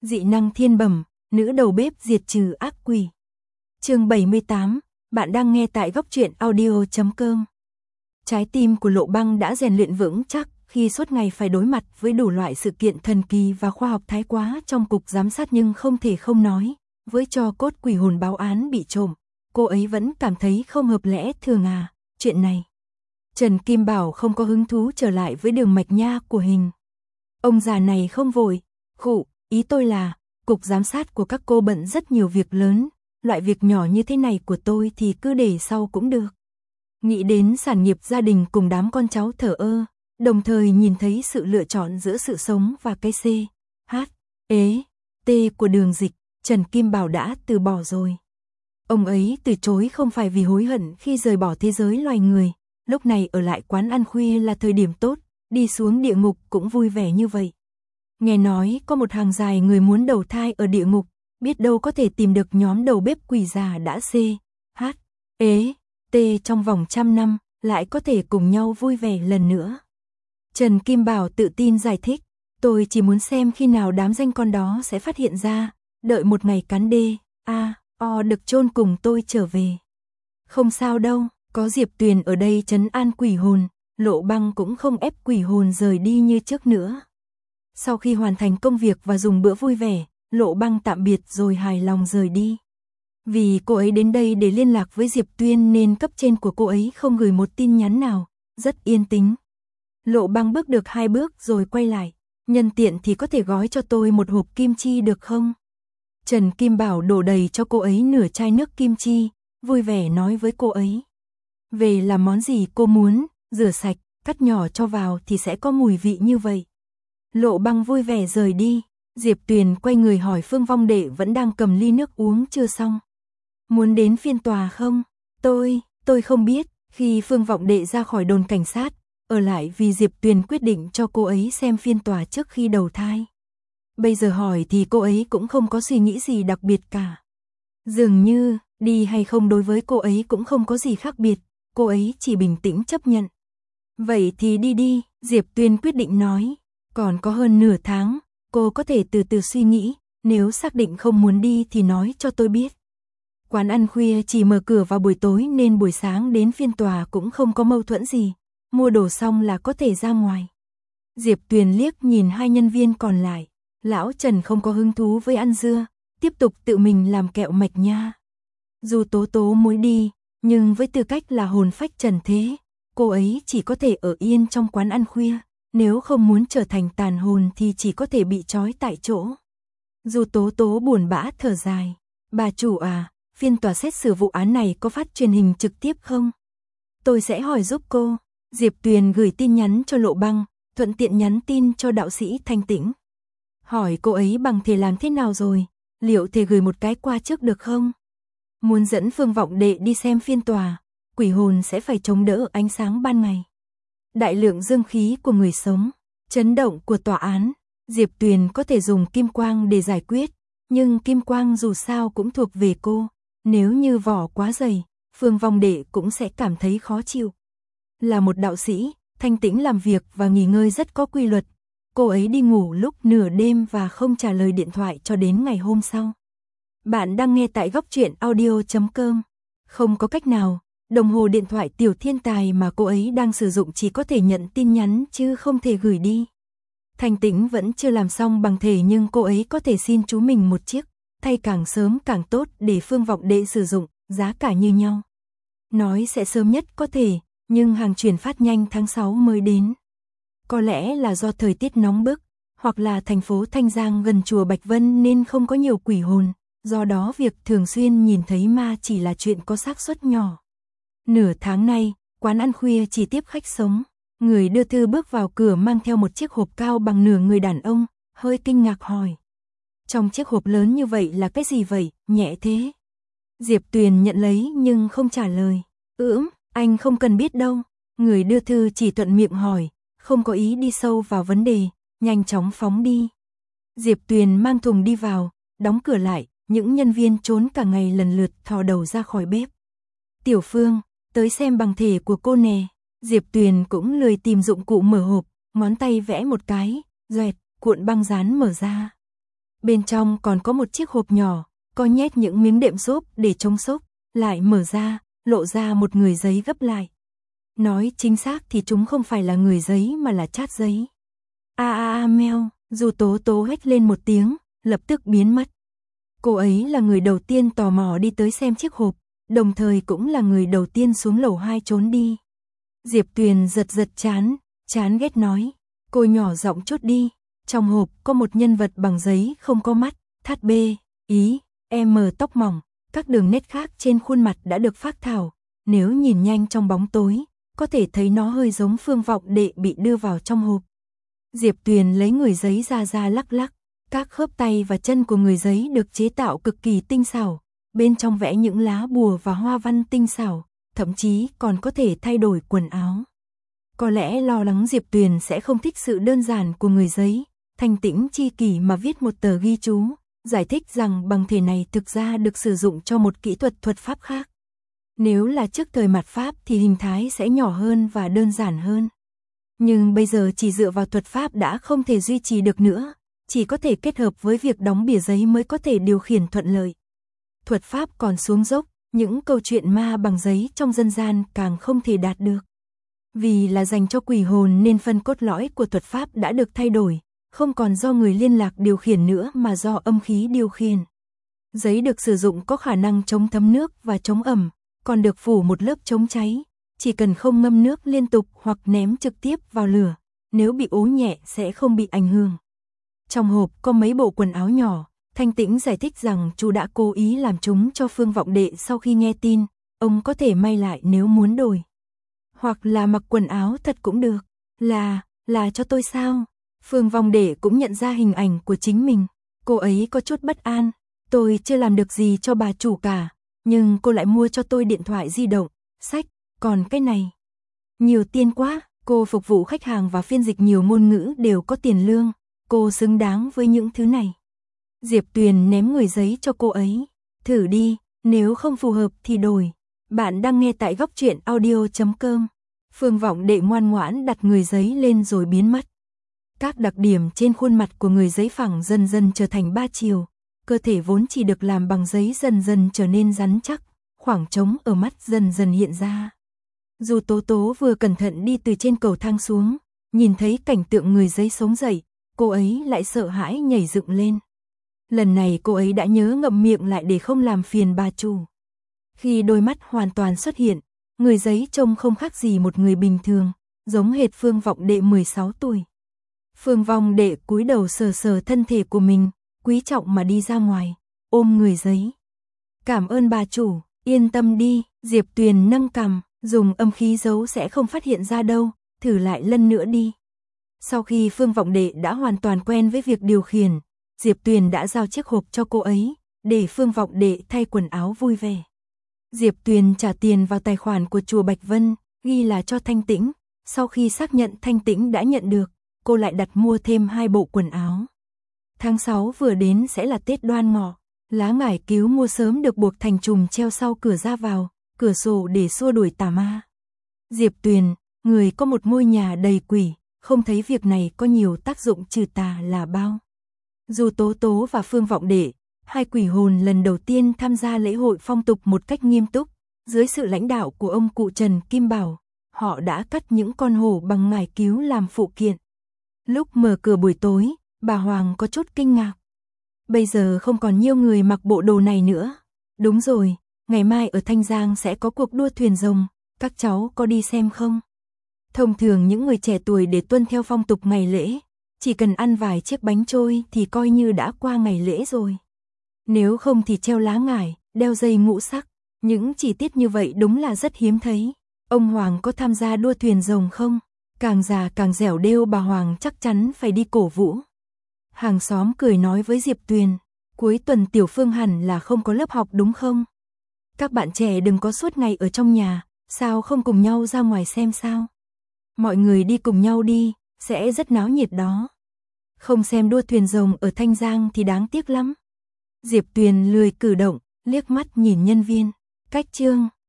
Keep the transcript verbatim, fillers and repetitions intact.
Dị năng thiên bẩm, nữ đầu bếp diệt trừ ác quỷ. Chương bảy mươi tám, bạn đang nghe tại góc truyện audio chấm com. Trái tim của Lộ Băng đã rèn luyện vững chắc khi suốt ngày phải đối mặt với đủ loại sự kiện thần kỳ và khoa học thái quá trong cục giám sát, nhưng không thể không nói, với tro cốt quỷ hồn báo án bị trộm, cô ấy vẫn cảm thấy không hợp lẽ thường à, chuyện này. Trần Kim Bảo không có hứng thú trở lại với đường mạch nha của hình. Ông già này không vội, khụ, ý tôi là, cục giám sát của các cô bận rất nhiều việc lớn, loại việc nhỏ như thế này của tôi thì cứ để sau cũng được. Nghĩ đến sản nghiệp gia đình cùng đám con cháu thờ ơ, đồng thời nhìn thấy sự lựa chọn giữa sự sống và cái C, H, ế, T của Đường Dịch, Trần Kim Bảo đã từ bỏ rồi. Ông ấy từ chối không phải vì hối hận khi rời bỏ thế giới loài người, lúc này ở lại quán ăn khuya là thời điểm tốt, đi xuống địa ngục cũng vui vẻ như vậy. Nghe nói có một hàng dài người muốn đầu thai ở địa ngục, biết đâu có thể tìm được nhóm đầu bếp quỷ già đã C, H, ế, T trong vòng trăm năm, lại có thể cùng nhau vui vẻ lần nữa. Trần Kim Bảo tự tin giải thích, tôi chỉ muốn xem khi nào đám danh con đó sẽ phát hiện ra, đợi một ngày cắn D, A, O được chôn cùng tôi trở về. Không sao đâu, có Diệp Tuyền ở đây trấn an quỷ hồn, Lộ Băng cũng không ép quỷ hồn rời đi như trước nữa. Sau khi hoàn thành công việc và dùng bữa vui vẻ, Lộ Băng tạm biệt rồi hài lòng rời đi. Vì cô ấy đến đây để liên lạc với Diệp Tuyên nên cấp trên của cô ấy không gửi một tin nhắn nào, rất yên tĩnh. Lộ Băng bước được hai bước rồi quay lại, nhân tiện thì có thể gói cho tôi một hộp kim chi được không? Trần Kim Bảo đổ đầy cho cô ấy nửa chai nước kim chi, vui vẻ nói với cô ấy. Về làm món gì cô muốn, rửa sạch, cắt nhỏ cho vào thì sẽ có mùi vị như vậy. Lộ Băng vui vẻ rời đi, Diệp Tuyền quay người hỏi Phương Vong Đệ vẫn đang cầm ly nước uống chưa xong. Muốn đến phiên tòa không? Tôi, tôi không biết, khi Phương Vọng Đệ ra khỏi đồn cảnh sát, ở lại vì Diệp Tuyền quyết định cho cô ấy xem phiên tòa trước khi đầu thai. Bây giờ hỏi thì cô ấy cũng không có suy nghĩ gì đặc biệt cả. Dường như, đi hay không đối với cô ấy cũng không có gì khác biệt, cô ấy chỉ bình tĩnh chấp nhận. Vậy thì đi đi, Diệp Tuyền quyết định nói, còn có hơn nửa tháng, cô có thể từ từ suy nghĩ, nếu xác định không muốn đi thì nói cho tôi biết. Quán ăn khuya chỉ mở cửa vào buổi tối nên buổi sáng đến phiên tòa cũng không có mâu thuẫn gì, mua đồ xong là có thể ra ngoài. Diệp Tuyền liếc nhìn hai nhân viên còn lại, lão Trần không có hứng thú với ăn dưa, tiếp tục tự mình làm kẹo mạch nha. Dù Tố Tố muốn đi, nhưng với tư cách là hồn phách trần thế, cô ấy chỉ có thể ở yên trong quán ăn khuya, nếu không muốn trở thành tàn hồn thì chỉ có thể bị trói tại chỗ. Dù Tố Tố buồn bã thở dài, bà chủ à, phiên tòa xét xử vụ án này có phát truyền hình trực tiếp không? Tôi sẽ hỏi giúp cô. Diệp Tuyền gửi tin nhắn cho Lộ Băng, thuận tiện nhắn tin cho đạo sĩ Thanh Tĩnh. Hỏi cô ấy bằng thể làm thế nào rồi, liệu thể gửi một cái qua trước được không? Muốn dẫn Phương Vọng Đệ đi xem phiên tòa, quỷ hồn sẽ phải chống đỡ ánh sáng ban ngày. Đại lượng dương khí của người sống, chấn động của tòa án, Diệp Tuyền có thể dùng kim quang để giải quyết, nhưng kim quang dù sao cũng thuộc về cô, nếu như vỏ quá dày, Phương Vong Đệ cũng sẽ cảm thấy khó chịu. Là một đạo sĩ, Thanh Tĩnh làm việc và nghỉ ngơi rất có quy luật, cô ấy đi ngủ lúc nửa đêm và không trả lời điện thoại cho đến ngày hôm sau. Bạn đang nghe tại góc truyện audio chấm com. Không có cách nào, đồng hồ điện thoại tiểu thiên tài mà cô ấy đang sử dụng chỉ có thể nhận tin nhắn chứ không thể gửi đi. Thanh Tĩnh vẫn chưa làm xong bằng thể nhưng cô ấy có thể xin chú mình một chiếc, thay càng sớm càng tốt để Phương Vọng Đệ sử dụng, giá cả như nhau. Nói sẽ sớm nhất có thể, nhưng hàng chuyển phát nhanh tháng sáu mới đến. Có lẽ là do thời tiết nóng bức, hoặc là thành phố Thanh Giang gần chùa Bạch Vân nên không có nhiều quỷ hồn, do đó việc thường xuyên nhìn thấy ma chỉ là chuyện có xác suất nhỏ. Nửa tháng nay, quán ăn khuya chỉ tiếp khách sống, người đưa thư bước vào cửa mang theo một chiếc hộp cao bằng nửa người đàn ông, hơi kinh ngạc hỏi. Trong chiếc hộp lớn như vậy là cái gì vậy, nhẹ thế? Diệp Tuyền nhận lấy nhưng không trả lời. Ưm, anh không cần biết đâu. Người đưa thư chỉ thuận miệng hỏi, không có ý đi sâu vào vấn đề, nhanh chóng phóng đi. Diệp Tuyền mang thùng đi vào, đóng cửa lại, những nhân viên trốn cả ngày lần lượt thò đầu ra khỏi bếp. Tiểu Phương, tới xem bằng thể của cô nè. Diệp Tuyền cũng lười tìm dụng cụ mở hộp, ngón tay vẽ một cái, doẹt, cuộn băng dán mở ra. Bên trong còn có một chiếc hộp nhỏ, có nhét những miếng đệm xốp để chống xốc, lại mở ra, lộ ra một người giấy gấp lại. Nói chính xác thì chúng không phải là người giấy mà là chát giấy. A a a meo, dù Tố Tố hét lên một tiếng, lập tức biến mất. Cô ấy là người đầu tiên tò mò đi tới xem chiếc hộp, đồng thời cũng là người đầu tiên xuống lầu hai trốn đi. Diệp Tuyền giật giật chán, chán ghét nói, cô nhỏ giọng chút đi, trong hộp có một nhân vật bằng giấy không có mắt, thắt B, ý, M tóc mỏng, các đường nét khác trên khuôn mặt đã được phác thảo, nếu nhìn nhanh trong bóng tối, có thể thấy nó hơi giống Phương Vọng Đệ bị đưa vào trong hộp. Diệp Tuyền lấy người giấy ra ra lắc lắc, các khớp tay và chân của người giấy được chế tạo cực kỳ tinh xảo, bên trong vẽ những lá bùa và hoa văn tinh xảo, thậm chí còn có thể thay đổi quần áo. Có lẽ lo lắng Diệp Tuyền sẽ không thích sự đơn giản của người giấy, Thanh Tĩnh chi kỷ mà viết một tờ ghi chú, giải thích rằng bằng thể này thực ra được sử dụng cho một kỹ thuật thuật pháp khác. Nếu là trước thời mạt Pháp thì hình thái sẽ nhỏ hơn và đơn giản hơn. Nhưng bây giờ chỉ dựa vào thuật pháp đã không thể duy trì được nữa, chỉ có thể kết hợp với việc đóng bìa giấy mới có thể điều khiển thuận lợi. Thuật pháp còn xuống dốc, những câu chuyện ma bằng giấy trong dân gian càng không thể đạt được. Vì là dành cho quỷ hồn nên phân cốt lõi của thuật pháp đã được thay đổi, không còn do người liên lạc điều khiển nữa mà do âm khí điều khiển. Giấy được sử dụng có khả năng chống thấm nước và chống ẩm, còn được phủ một lớp chống cháy, chỉ cần không ngâm nước liên tục hoặc ném trực tiếp vào lửa, nếu bị ố nhẹ sẽ không bị ảnh hưởng. Trong hộp có mấy bộ quần áo nhỏ, Thanh Tĩnh giải thích rằng chú đã cố ý làm chúng cho Phương Vọng Đệ sau khi nghe tin, ông có thể may lại nếu muốn đổi. Hoặc là mặc quần áo thật cũng được, là, là cho tôi sao? Phương Vọng Đệ cũng nhận ra hình ảnh của chính mình, cô ấy có chút bất an, tôi chưa làm được gì cho bà chủ cả, nhưng cô lại mua cho tôi điện thoại di động, sách, còn cái này. Nhiều tiền quá, cô phục vụ khách hàng và phiên dịch nhiều ngôn ngữ đều có tiền lương, cô xứng đáng với những thứ này. Diệp Tuyền ném người giấy cho cô ấy, thử đi, nếu không phù hợp thì đổi. Bạn đang nghe tại góc truyện audio chấm com. Phương Vọng Đệ ngoan ngoãn đặt người giấy lên rồi biến mất. Các đặc điểm trên khuôn mặt của người giấy phẳng dần dần trở thành ba chiều, cơ thể vốn chỉ được làm bằng giấy dần dần trở nên rắn chắc, khoảng trống ở mắt dần dần hiện ra. Dù Tố Tố vừa cẩn thận đi từ trên cầu thang xuống, nhìn thấy cảnh tượng người giấy sống dậy, cô ấy lại sợ hãi nhảy dựng lên. Lần này cô ấy đã nhớ ngậm miệng lại để không làm phiền bà chủ. Khi đôi mắt hoàn toàn xuất hiện, người giấy trông không khác gì một người bình thường, giống hệt Phương Vọng Đệ mười sáu tuổi. Phương Vọng Đệ cúi đầu sờ sờ thân thể của mình, quý trọng mà đi ra ngoài, ôm người giấy. Cảm ơn bà chủ, yên tâm đi, Diệp Tuyền nâng cằm, dùng âm khí giấu sẽ không phát hiện ra đâu, thử lại lần nữa đi. Sau khi Phương Vọng Đệ đã hoàn toàn quen với việc điều khiển, Diệp Tuyền đã giao chiếc hộp cho cô ấy, để Phương Vọng Đệ thay quần áo vui vẻ. Diệp Tuyền trả tiền vào tài khoản của chùa Bạch Vân, ghi là cho Thanh Tĩnh, sau khi xác nhận Thanh Tĩnh đã nhận được, cô lại đặt mua thêm hai bộ quần áo. Tháng sáu vừa đến sẽ là Tết Đoan Ngọ, lá ngải cứu mua sớm được buộc thành chùm treo sau cửa ra vào, cửa sổ để xua đuổi tà ma. Diệp Tuyền, người có một ngôi nhà đầy quỷ, không thấy việc này có nhiều tác dụng trừ tà là bao. Dù Tố Tố và Phương Vọng Đệ, hai quỷ hồn lần đầu tiên tham gia lễ hội phong tục một cách nghiêm túc, dưới sự lãnh đạo của ông cụ Trần Kim Bảo, họ đã cắt những con hổ bằng ngải cứu làm phụ kiện. Lúc mở cửa buổi tối, bà Hoàng có chút kinh ngạc. Bây giờ không còn nhiều người mặc bộ đồ này nữa. Đúng rồi, ngày mai ở Thanh Giang sẽ có cuộc đua thuyền rồng, các cháu có đi xem không? Thông thường những người trẻ tuổi để tuân theo phong tục ngày lễ, chỉ cần ăn vài chiếc bánh trôi thì coi như đã qua ngày lễ rồi. Nếu không thì treo lá ngải, đeo dây ngũ sắc, những chi tiết như vậy đúng là rất hiếm thấy. Ông Hoàng có tham gia đua thuyền rồng không? Càng già càng dẻo đêu, bà Hoàng chắc chắn phải đi cổ vũ. Hàng xóm cười nói với Diệp Tuyền, cuối tuần Tiểu Phương hẳn là không có lớp học đúng không? Các bạn trẻ đừng có suốt ngày ở trong nhà, sao không cùng nhau ra ngoài xem sao? Mọi người đi cùng nhau đi, sẽ rất náo nhiệt đó. Không xem đua thuyền rồng ở Thanh Giang thì đáng tiếc lắm. Diệp Tuyền lười cử động, liếc mắt nhìn nhân viên. Cách chương